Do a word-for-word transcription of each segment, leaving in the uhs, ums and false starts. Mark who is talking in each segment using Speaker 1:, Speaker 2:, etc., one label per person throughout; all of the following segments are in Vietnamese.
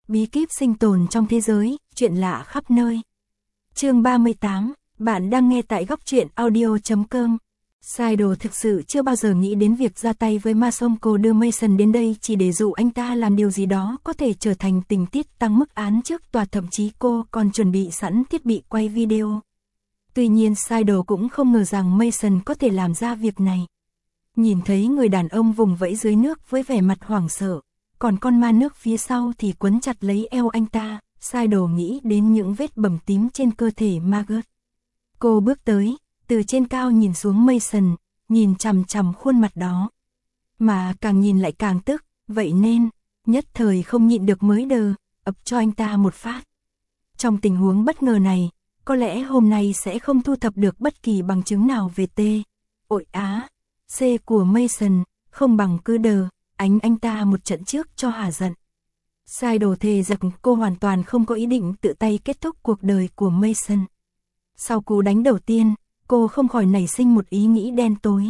Speaker 1: bí kíp sinh tồn trong thế giới, chuyện lạ khắp nơi. Chương ba mươi tám, bạn đang nghe tại góc truyện audio chấm com. Saido thực sự chưa bao giờ nghĩ đến việc ra tay với Masako đưa Mason đến đây chỉ để dụ anh ta làm điều gì đó có thể trở thành tình tiết tăng mức án trước tòa, thậm chí cô còn chuẩn bị sẵn thiết bị quay video. Tuy nhiên Saido cũng không ngờ rằng Mason có thể làm ra việc này. Nhìn thấy người đàn ông vùng vẫy dưới nước với vẻ mặt hoảng sợ, còn con ma nước phía sau thì quấn chặt lấy eo anh ta, Saido nghĩ đến những vết bầm tím trên cơ thể Margaret. Cô bước tới, từ trên cao nhìn xuống Mason, nhìn chằm chằm khuôn mặt đó. Mà càng nhìn lại càng tức, vậy nên, nhất thời không nhịn được mới đờ, ập cho anh ta một phát. Trong tình huống bất ngờ này, có lẽ hôm nay sẽ không thu thập được bất kỳ bằng chứng nào về T. Ội Á, C của Mason, không bằng cứ đờ, ánh anh ta một trận trước cho hả giận. Saido thề rằng cô hoàn toàn không có ý định tự tay kết thúc cuộc đời của Mason. Sau cú đánh đầu tiên, cô không khỏi nảy sinh một ý nghĩ đen tối.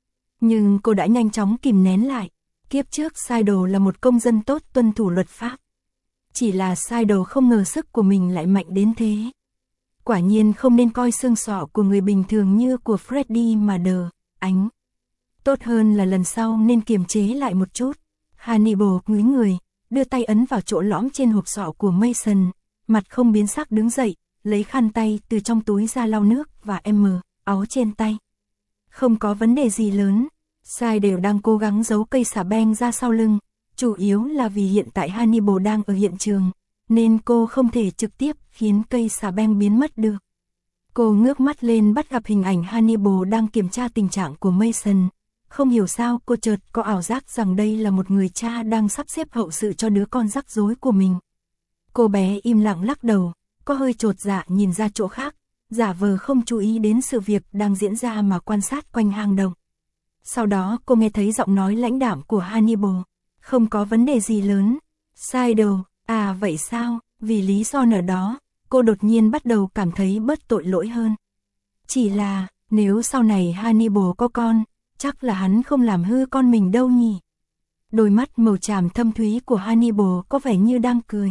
Speaker 1: Nhưng cô đã nhanh chóng kìm nén lại. Kiếp trước Saido là một công dân tốt tuân thủ luật pháp. Chỉ là Saido không ngờ sức của mình lại mạnh đến thế. Quả nhiên không nên coi xương sọ của người bình thường như của Freddy mà đờ, ánh. Tốt hơn là lần sau nên kiềm chế lại một chút. Hannibal ngúi người, đưa tay ấn vào chỗ lõm trên hộp sọ của Mason, mặt không biến sắc đứng dậy, lấy khăn tay từ trong túi ra lau nước và em áo trên tay. Không có vấn đề gì lớn, Sai đều đang cố gắng giấu cây xà beng ra sau lưng, chủ yếu là vì hiện tại Hannibal đang ở hiện trường, nên cô không thể trực tiếp khiến cây xà beng biến mất được. Cô ngước mắt lên bắt gặp hình ảnh Hannibal đang kiểm tra tình trạng của Mason. Không hiểu sao cô chợt có ảo giác rằng đây là một người cha đang sắp xếp hậu sự cho đứa con rắc rối của mình. Cô bé im lặng lắc đầu, có hơi chột dạ nhìn ra chỗ khác, giả vờ không chú ý đến sự việc đang diễn ra mà quan sát quanh hang động. Sau đó cô nghe thấy giọng nói lãnh đạm của Hannibal, không có vấn đề gì lớn. Saido, à vậy sao, vì lý do nào đó, cô đột nhiên bắt đầu cảm thấy bớt tội lỗi hơn. Chỉ là, nếu sau này Hannibal có con, chắc là hắn không làm hư con mình đâu nhỉ. Đôi mắt màu tràm thâm thúy của Hannibal có vẻ như đang cười.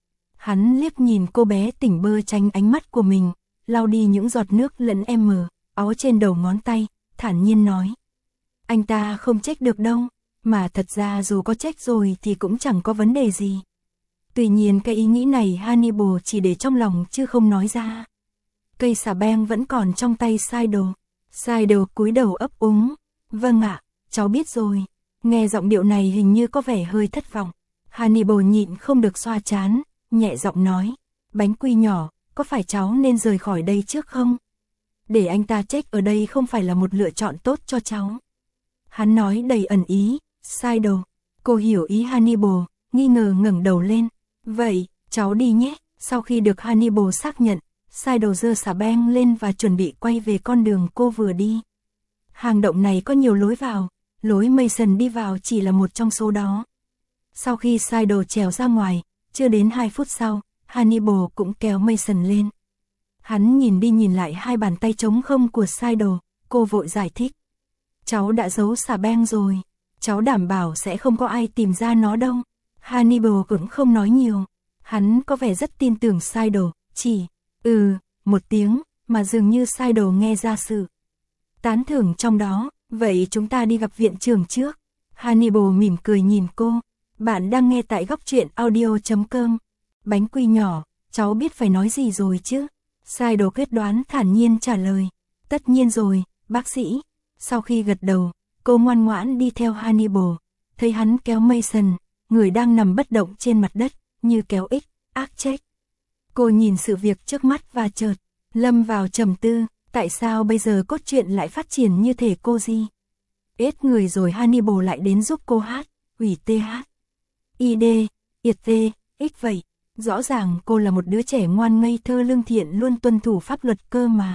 Speaker 1: Hắn liếc nhìn cô bé tỉnh bơ tránh ánh mắt của mình, lau đi những giọt nước lẫn em áo trên đầu ngón tay, thản nhiên nói. Anh ta không trách được đâu, mà thật ra dù có trách rồi thì cũng chẳng có vấn đề gì. Tuy nhiên cái ý nghĩ này Hannibal chỉ để trong lòng chứ không nói ra. Cây xà beng vẫn còn trong tay Saido. Saido cúi đầu ấp úng. Vâng ạ, cháu biết rồi. Nghe giọng điệu này hình như có vẻ hơi thất vọng. Hannibal nhịn không được xoa trán, nhẹ giọng nói. Bánh quy nhỏ, có phải cháu nên rời khỏi đây trước không? Để anh ta chết ở đây không phải là một lựa chọn tốt cho cháu. Hắn nói đầy ẩn ý. Saido, cô hiểu ý Hannibal, nghi ngờ ngẩng đầu lên. Vậy, cháu đi nhé. Sau khi được Hannibal xác nhận, Saido giơ xà beng lên và chuẩn bị quay về con đường cô vừa đi. Hang động này có nhiều lối vào, lối Mason đi vào chỉ là một trong số đó. Sau khi Saido trèo ra ngoài, chưa đến hai phút sau, Hannibal cũng kéo Mason lên. Hắn nhìn đi nhìn lại hai bàn tay trống không của Saido, cô vội giải thích. Cháu đã giấu xà beng rồi, cháu đảm bảo sẽ không có ai tìm ra nó đâu. Hannibal cũng không nói nhiều, hắn có vẻ rất tin tưởng Saido, chỉ, ừ, một tiếng, mà dường như Saido nghe ra sự tán thưởng trong đó. Vậy chúng ta đi gặp viện trưởng trước. Hannibal mỉm cười nhìn cô. Bạn đang nghe tại góc truyện audio chấm com. Bánh quy nhỏ, cháu biết phải nói gì rồi chứ? Saido quyết đoán thản nhiên trả lời. Tất nhiên rồi, bác sĩ. Sau khi gật đầu, cô ngoan ngoãn đi theo Hannibal. Thấy hắn kéo Mason, người đang nằm bất động trên mặt đất, như kéo ích, ác trách. Cô nhìn sự việc trước mắt và chợt lâm vào trầm tư. Tại sao bây giờ cốt truyện lại phát triển như thể cô gì? Ít người rồi Hannibal lại đến giúp cô hát, ủy tê hát. i đê, iệt tê, ích vậy. Rõ ràng cô là một đứa trẻ ngoan ngây thơ lương thiện luôn tuân thủ pháp luật cơ mà.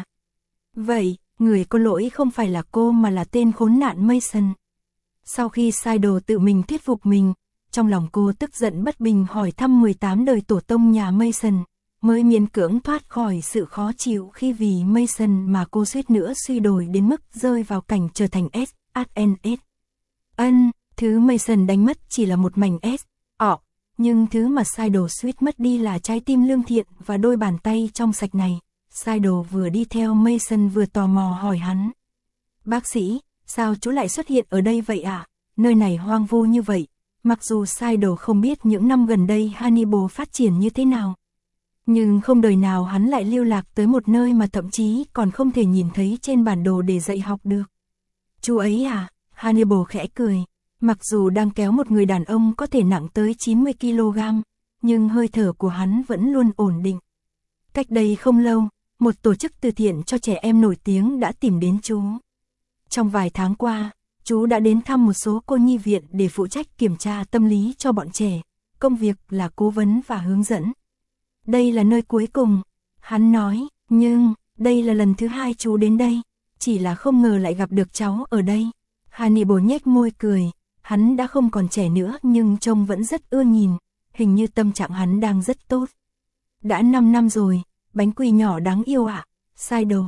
Speaker 1: Vậy, người có lỗi không phải là cô mà là tên khốn nạn Mason. Sau khi Saido tự mình thuyết phục mình, trong lòng cô tức giận bất bình hỏi thăm mười tám đời tổ tông nhà Mason. Mới miễn cưỡng thoát khỏi sự khó chịu khi vì Mason mà cô suýt nữa suy đồi đến mức rơi vào cảnh trở thành S, ét en ét. Ân, thứ Mason đánh mất chỉ là một mảnh S, ọ, Nhưng thứ mà Seidel suýt mất đi là trái tim lương thiện và đôi bàn tay trong sạch này. Seidel vừa đi theo Mason vừa tò mò hỏi hắn. Bác sĩ, sao chú lại xuất hiện ở đây vậy ạ? À? Nơi này hoang vu như vậy. Mặc dù Seidel không biết những năm gần đây Hannibal phát triển như thế nào. Nhưng không đời nào hắn lại lưu lạc tới một nơi mà thậm chí còn không thể nhìn thấy trên bản đồ để dạy học được. Chú ấy à? Hannibal khẽ cười. Mặc dù đang kéo một người đàn ông có thể nặng tới chín mươi ki lô gam, nhưng hơi thở của hắn vẫn luôn ổn định. Cách đây không lâu, một tổ chức từ thiện cho trẻ em nổi tiếng đã tìm đến chú. Trong vài tháng qua, chú đã đến thăm một số cô nhi viện để phụ trách kiểm tra tâm lý cho bọn trẻ, công việc là cố vấn và hướng dẫn. Đây là nơi cuối cùng, hắn nói, nhưng đây là lần thứ hai chú đến đây, chỉ là không ngờ lại gặp được cháu ở đây. Hannibal nhếch môi cười, hắn đã không còn trẻ nữa nhưng trông vẫn rất ưa nhìn, hình như tâm trạng hắn đang rất tốt. Đã năm năm rồi, bánh quy nhỏ đáng yêu ạ, à? Seidel.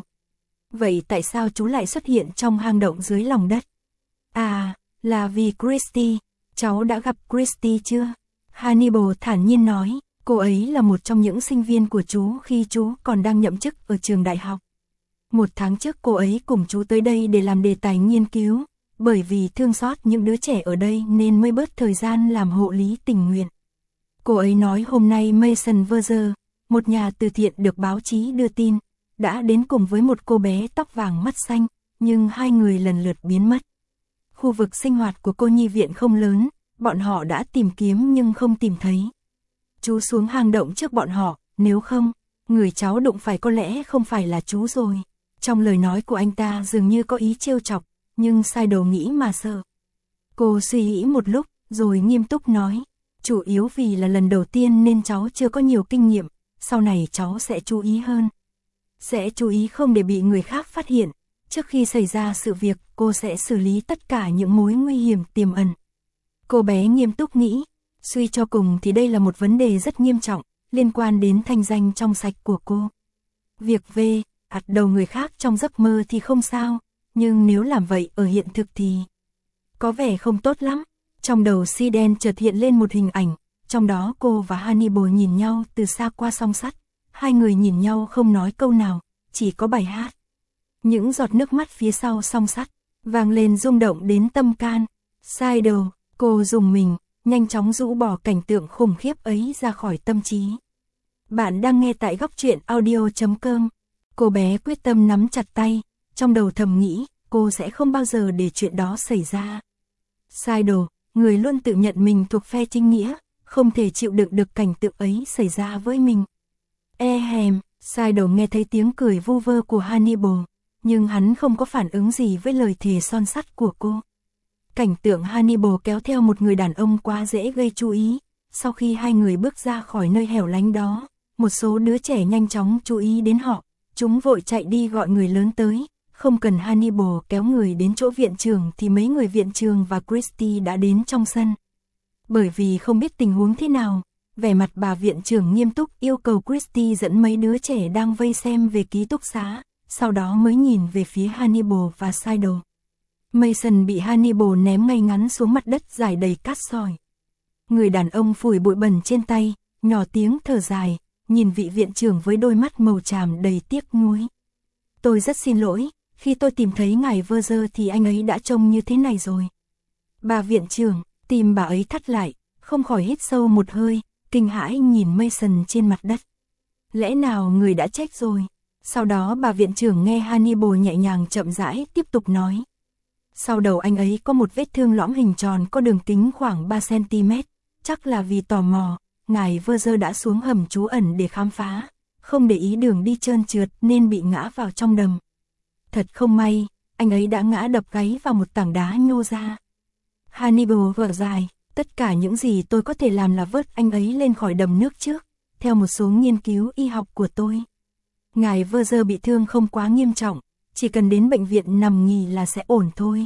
Speaker 1: Vậy tại sao chú lại xuất hiện trong hang động dưới lòng đất? À, là vì Christy, cháu đã gặp Christy chưa? Hannibal thản nhiên nói, cô ấy là một trong những sinh viên của chú khi chú còn đang nhậm chức ở trường đại học. Một tháng trước cô ấy cùng chú tới đây để làm đề tài nghiên cứu, bởi vì thương xót những đứa trẻ ở đây nên mới bớt thời gian làm hộ lý tình nguyện. Cô ấy nói hôm nay Mason Verger, một nhà từ thiện được báo chí đưa tin, đã đến cùng với một cô bé tóc vàng mắt xanh, nhưng hai người lần lượt biến mất. Khu vực sinh hoạt của cô nhi viện không lớn, bọn họ đã tìm kiếm nhưng không tìm thấy. Chú xuống hang động trước bọn họ, nếu không, người cháu đụng phải có lẽ không phải là chú rồi. Trong lời nói của anh ta dường như có ý trêu chọc, nhưng Seidel nghĩ mà sợ. Cô suy nghĩ một lúc, rồi nghiêm túc nói, chủ yếu vì là lần đầu tiên nên cháu chưa có nhiều kinh nghiệm, sau này cháu sẽ chú ý hơn. Sẽ chú ý không để bị người khác phát hiện, trước khi xảy ra sự việc cô sẽ xử lý tất cả những mối nguy hiểm tiềm ẩn. Cô bé nghiêm túc nghĩ, suy cho cùng thì đây là một vấn đề rất nghiêm trọng, liên quan đến thanh danh trong sạch của cô. Việc về, ạt đầu người khác trong giấc mơ thì không sao, nhưng nếu làm vậy ở hiện thực thì có vẻ không tốt lắm. Trong đầu Seidel chợt hiện lên một hình ảnh, trong đó cô và Hannibal nhìn nhau từ xa qua song sắt. Hai người nhìn nhau không nói câu nào, chỉ có bài hát. Những giọt nước mắt phía sau song sắt, vang lên rung động đến tâm can. Seidel, cô dùng mình, nhanh chóng rũ bỏ cảnh tượng khủng khiếp ấy ra khỏi tâm trí. Bạn đang nghe tại góc truyện audio chấm com. Cô bé quyết tâm nắm chặt tay, trong đầu thầm nghĩ, cô sẽ không bao giờ để chuyện đó xảy ra. Seidel, người luôn tự nhận mình thuộc phe chính nghĩa, không thể chịu đựng được cảnh tượng ấy xảy ra với mình. E hèm, Seidel nghe thấy tiếng cười vu vơ của Hannibal, nhưng hắn không có phản ứng gì với lời thề son sắt của cô. Cảnh tượng Hannibal kéo theo một người đàn ông quá dễ gây chú ý, sau khi hai người bước ra khỏi nơi hẻo lánh đó, một số đứa trẻ nhanh chóng chú ý đến họ, chúng vội chạy đi gọi người lớn tới, không cần Hannibal kéo người đến chỗ viện trưởng thì mấy người viện trưởng và Christy đã đến trong sân. Bởi vì không biết tình huống thế nào, vẻ mặt bà viện trưởng nghiêm túc yêu cầu Christy dẫn mấy đứa trẻ đang vây xem về ký túc xá, sau đó mới nhìn về phía Hannibal và Seidel. Mason bị Hannibal ném ngay ngắn xuống mặt đất rải đầy cát sỏi. Người đàn ông phủi bụi bẩn trên tay, nhỏ tiếng thở dài, nhìn vị viện trưởng với đôi mắt màu tràm đầy tiếc nuối. Tôi rất xin lỗi, khi tôi tìm thấy ngài Verger thì anh ấy đã trông như thế này rồi. Bà viện trưởng, tim bà ấy thắt lại, không khỏi hít sâu một hơi, kinh hãi nhìn Mason trên mặt đất. Lẽ nào người đã chết rồi? Sau đó bà viện trưởng nghe Hannibal nhẹ nhàng chậm rãi tiếp tục nói. Sau đầu anh ấy có một vết thương lõm hình tròn có đường kính khoảng ba xăng ti mét, chắc là vì tò mò, ngài Verger đã xuống hầm trú ẩn để khám phá, không để ý đường đi trơn trượt nên bị ngã vào trong đầm. Thật không may, anh ấy đã ngã đập gáy vào một tảng đá nhô ra. Hannibal gở dài, tất cả những gì tôi có thể làm là vớt anh ấy lên khỏi đầm nước trước, theo một số nghiên cứu y học của tôi. Ngài Verger bị thương không quá nghiêm trọng, chỉ cần đến bệnh viện nằm nghỉ là sẽ ổn thôi.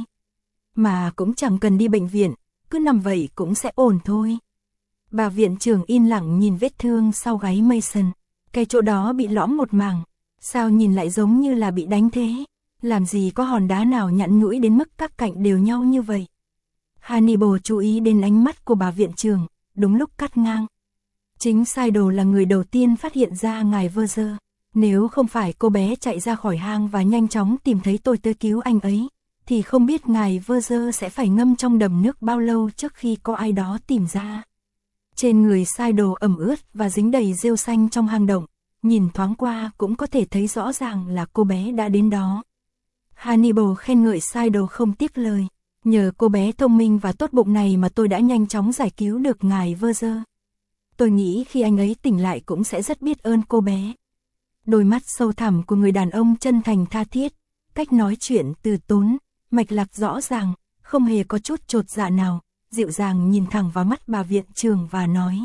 Speaker 1: Mà cũng chẳng cần đi bệnh viện, cứ nằm vậy cũng sẽ ổn thôi. Bà viện trưởng yên lặng nhìn vết thương sau gáy Mason, cái chỗ đó bị lõm một mảng, sao nhìn lại giống như là bị đánh thế, làm gì có hòn đá nào nhẵn nhũi đến mức các cạnh đều nhau như vậy. Hannibal chú ý đến ánh mắt của bà viện trưởng, đúng lúc cắt ngang. Chính Saido là người đầu tiên phát hiện ra ngài Verger. Nếu không phải cô bé chạy ra khỏi hang và nhanh chóng tìm thấy tôi tới cứu anh ấy, thì không biết ngài Verger sẽ phải ngâm trong đầm nước bao lâu trước khi có ai đó tìm ra. Trên người Saido ẩm ướt và dính đầy rêu xanh trong hang động, nhìn thoáng qua cũng có thể thấy rõ ràng là cô bé đã đến đó. Hannibal khen ngợi Saido không tiếc lời, nhờ cô bé thông minh và tốt bụng này mà tôi đã nhanh chóng giải cứu được ngài Verger. Tôi nghĩ khi anh ấy tỉnh lại cũng sẽ rất biết ơn cô bé. Đôi mắt sâu thẳm của người đàn ông chân thành tha thiết, cách nói chuyện từ tốn, mạch lạc rõ ràng, không hề có chút chột dạ nào, dịu dàng nhìn thẳng vào mắt bà viện trưởng và nói.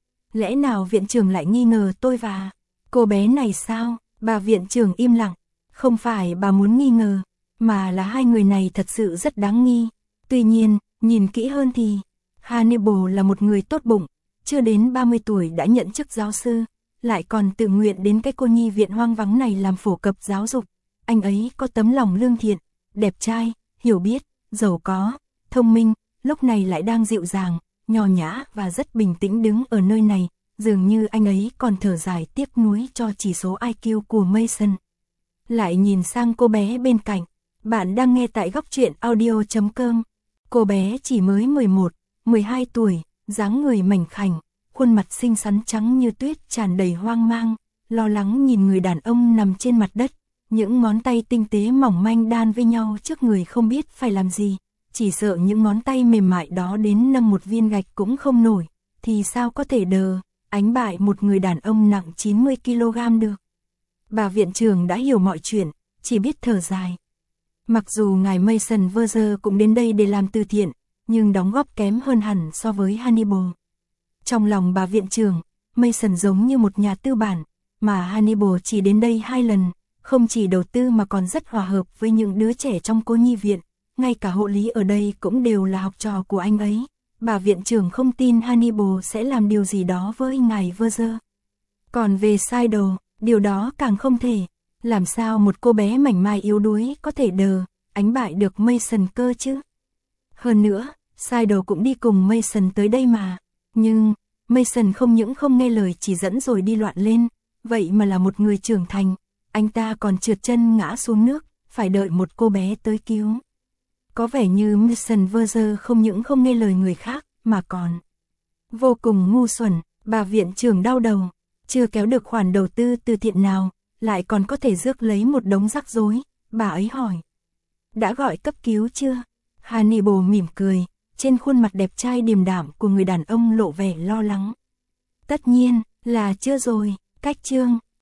Speaker 1: Lẽ nào viện trưởng lại nghi ngờ tôi và cô bé này sao? Bà viện trưởng im lặng, không phải bà muốn nghi ngờ, mà là hai người này thật sự rất đáng nghi. Tuy nhiên, nhìn kỹ hơn thì, Hannibal là một người tốt bụng, chưa đến ba mươi tuổi đã nhận chức giáo sư, lại còn tự nguyện đến cái cô nhi viện hoang vắng này làm phổ cập giáo dục. Anh ấy có tấm lòng lương thiện, đẹp trai, hiểu biết, giàu có, thông minh, lúc này lại đang dịu dàng, nho nhã và rất bình tĩnh đứng ở nơi này, dường như anh ấy còn thở dài tiếc nuối cho chỉ số i kiu của Mason. Lại nhìn sang cô bé bên cạnh, bạn đang nghe tại góc truyện audio chấm com. Cô bé chỉ mới mười một, mười hai tuổi, dáng người mảnh khảnh, khuôn mặt xinh xắn trắng như tuyết tràn đầy hoang mang, lo lắng nhìn người đàn ông nằm trên mặt đất, những ngón tay tinh tế mỏng manh đan với nhau trước người không biết phải làm gì, chỉ sợ những ngón tay mềm mại đó đến nâng một viên gạch cũng không nổi, thì sao có thể đờ, đánh bại một người đàn ông nặng chín mươi ki lô gam được. Bà viện trưởng đã hiểu mọi chuyện, chỉ biết thở dài. Mặc dù ngài Mason Verger cũng đến đây để làm từ thiện, nhưng đóng góp kém hơn hẳn so với Hannibal. Trong lòng bà viện trưởng, Mason giống như một nhà tư bản, mà Hannibal chỉ đến đây hai lần, không chỉ đầu tư mà còn rất hòa hợp với những đứa trẻ trong cô nhi viện, ngay cả hộ lý ở đây cũng đều là học trò của anh ấy. Bà viện trưởng không tin Hannibal sẽ làm điều gì đó với ngài Verger. Còn về Saido, điều đó càng không thể. Làm sao một cô bé mảnh mai yếu đuối có thể đờ, đánh bại được Mason cơ chứ? Hơn nữa, Saido cũng đi cùng Mason tới đây mà. Nhưng, Mason không những không nghe lời chỉ dẫn rồi đi loạn lên, vậy mà là một người trưởng thành. Anh ta còn trượt chân ngã xuống nước, phải đợi một cô bé tới cứu. Có vẻ như Mason Verger không những không nghe lời người khác, mà còn vô cùng ngu xuẩn. Bà viện trưởng đau đầu, chưa kéo được khoản đầu tư từ thiện nào, lại còn có thể rước lấy một đống rắc rối. Bà ấy hỏi, đã gọi cấp cứu chưa? Hannibal mỉm cười, trên khuôn mặt đẹp trai điềm đạm của người đàn ông lộ vẻ lo lắng. Tất nhiên là chưa rồi. Cách chương